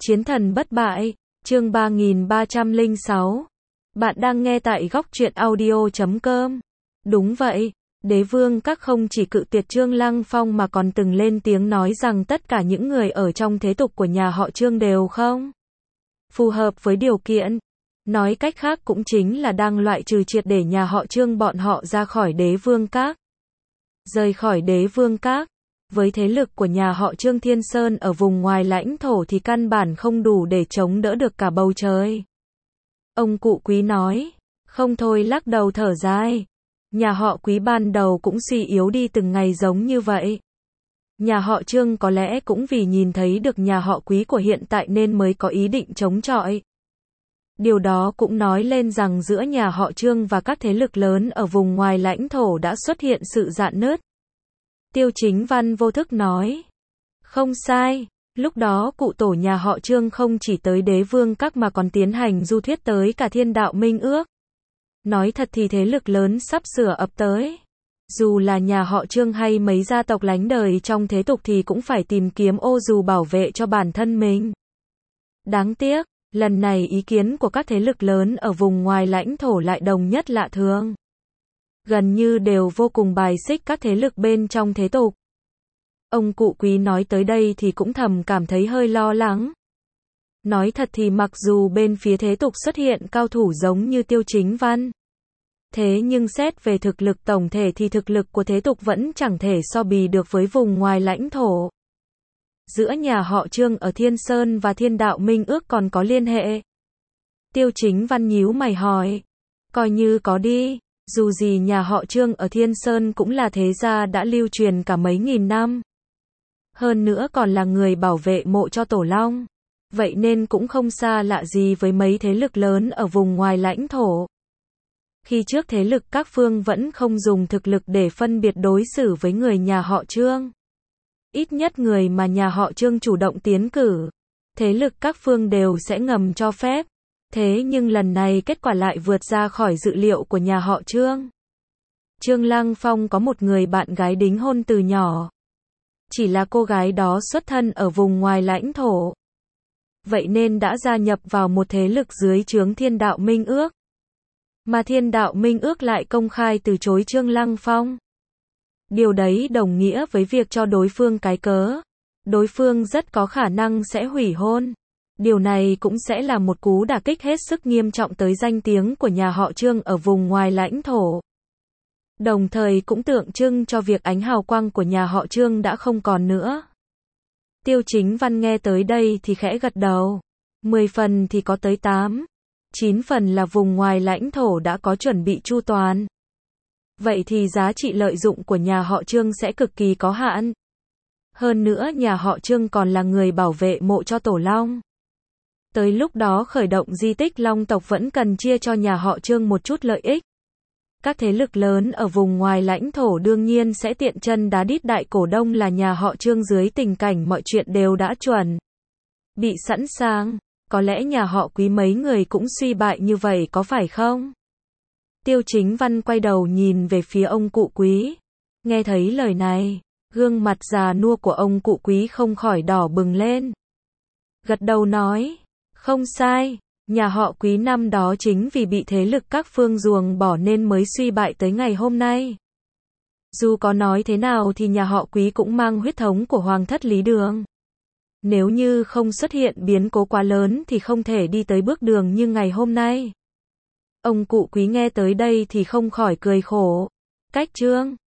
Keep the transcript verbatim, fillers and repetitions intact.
Chiến thần bất bại, chương ba nghìn ba trăm lẻ sáu. Bạn đang nghe tại góc truyện audio chấm com. Đúng vậy, đế vương các không chỉ cự tuyệt Trương Lăng Phong mà còn từng lên tiếng nói rằng tất cả những người ở trong thế tục của nhà họ Trương đều không phù hợp với điều kiện. Nói cách khác cũng chính là đang loại trừ triệt để nhà họ Trương bọn họ ra khỏi đế vương các. Rời khỏi đế vương các. Với thế lực của nhà họ Trương Thiên Sơn ở vùng ngoài lãnh thổ thì căn bản không đủ để chống đỡ được cả bầu trời. Ông cụ Quý nói, không thôi lắc đầu thở dài. Nhà họ Quý ban đầu cũng suy yếu đi từng ngày giống như vậy. Nhà họ Trương có lẽ cũng vì nhìn thấy được nhà họ Quý của hiện tại nên mới có ý định chống chọi. Điều đó cũng nói lên rằng giữa nhà họ Trương và các thế lực lớn ở vùng ngoài lãnh thổ đã xuất hiện sự rạn nứt. Tiêu Chính Văn vô thức nói. Không sai, lúc đó cụ tổ nhà họ Trương không chỉ tới đế vương các mà còn tiến hành du thuyết tới cả thiên đạo minh ước. Nói thật thì thế lực lớn sắp sửa ập tới. Dù là nhà họ Trương hay mấy gia tộc lánh đời trong thế tục thì cũng phải tìm kiếm ô dù bảo vệ cho bản thân mình. Đáng tiếc, lần này ý kiến của các thế lực lớn ở vùng ngoài lãnh thổ lại đồng nhất lạ thường. Gần như đều vô cùng bài xích các thế lực bên trong thế tục. Ông cụ Quý nói tới đây thì cũng thầm cảm thấy hơi lo lắng. Nói thật thì mặc dù bên phía thế tục xuất hiện cao thủ giống như Tiêu Chính Văn. Thế nhưng xét về thực lực tổng thể thì thực lực của thế tục vẫn chẳng thể so bì được với vùng ngoài lãnh thổ. Giữa nhà họ Trương ở Thiên Sơn và Thiên Đạo Minh Ước còn có liên hệ. Tiêu Chính Văn nhíu mày hỏi. Coi như có đi. Dù gì nhà họ Trương ở Thiên Sơn cũng là thế gia đã lưu truyền cả mấy nghìn năm. Hơn nữa còn là người bảo vệ mộ cho Tổ Long. Vậy nên cũng không xa lạ gì với mấy thế lực lớn ở vùng ngoài lãnh thổ. Khi trước thế lực các phương vẫn không dùng thực lực để phân biệt đối xử với người nhà họ Trương. Ít nhất người mà nhà họ Trương chủ động tiến cử. Thế lực các phương đều sẽ ngầm cho phép. Thế nhưng lần này kết quả lại vượt ra khỏi dự liệu của nhà họ Trương. Trương Lăng Phong có một người bạn gái đính hôn từ nhỏ. Chỉ là cô gái đó xuất thân ở vùng ngoài lãnh thổ. Vậy nên đã gia nhập vào một thế lực dưới trướng Thiên Đạo Minh Ước. Mà Thiên Đạo Minh Ước lại công khai từ chối Trương Lăng Phong. Điều đấy đồng nghĩa với việc cho đối phương cái cớ. Đối phương rất có khả năng sẽ hủy hôn. Điều này cũng sẽ là một cú đả kích hết sức nghiêm trọng tới danh tiếng của nhà họ Trương ở vùng ngoài lãnh thổ. Đồng thời cũng tượng trưng cho việc ánh hào quang của nhà họ Trương đã không còn nữa. Tiêu Chính Văn nghe tới đây thì khẽ gật đầu. Mười phần thì có tới tám. Chín phần là vùng ngoài lãnh thổ đã có chuẩn bị chu toàn. Vậy thì giá trị lợi dụng của nhà họ Trương sẽ cực kỳ có hạn. Hơn nữa nhà họ Trương còn là người bảo vệ mộ cho Tổ Long. Tới lúc đó khởi động di tích Long tộc vẫn cần chia cho nhà họ Trương một chút lợi ích. Các thế lực lớn ở vùng ngoài lãnh thổ đương nhiên sẽ tiện chân đá đít đại cổ đông là nhà họ Trương dưới tình cảnh mọi chuyện đều đã chuẩn bị sẵn sàng. Có lẽ nhà họ Quý mấy người cũng suy bại như vậy có phải không? Tiêu Chính Văn quay đầu nhìn về phía ông cụ Quý. Nghe thấy lời này, gương mặt già nua của ông cụ Quý không khỏi đỏ bừng lên. Gật đầu nói, không sai, nhà họ Quý năm đó chính vì bị thế lực các phương ruồng bỏ nên mới suy bại tới ngày hôm nay. Dù có nói thế nào thì nhà họ Quý cũng mang huyết thống của Hoàng thất Lý Đường. Nếu như không xuất hiện biến cố quá lớn thì không thể đi tới bước đường như ngày hôm nay. Ông cụ Quý nghe tới đây thì không khỏi cười khổ. Cách Trương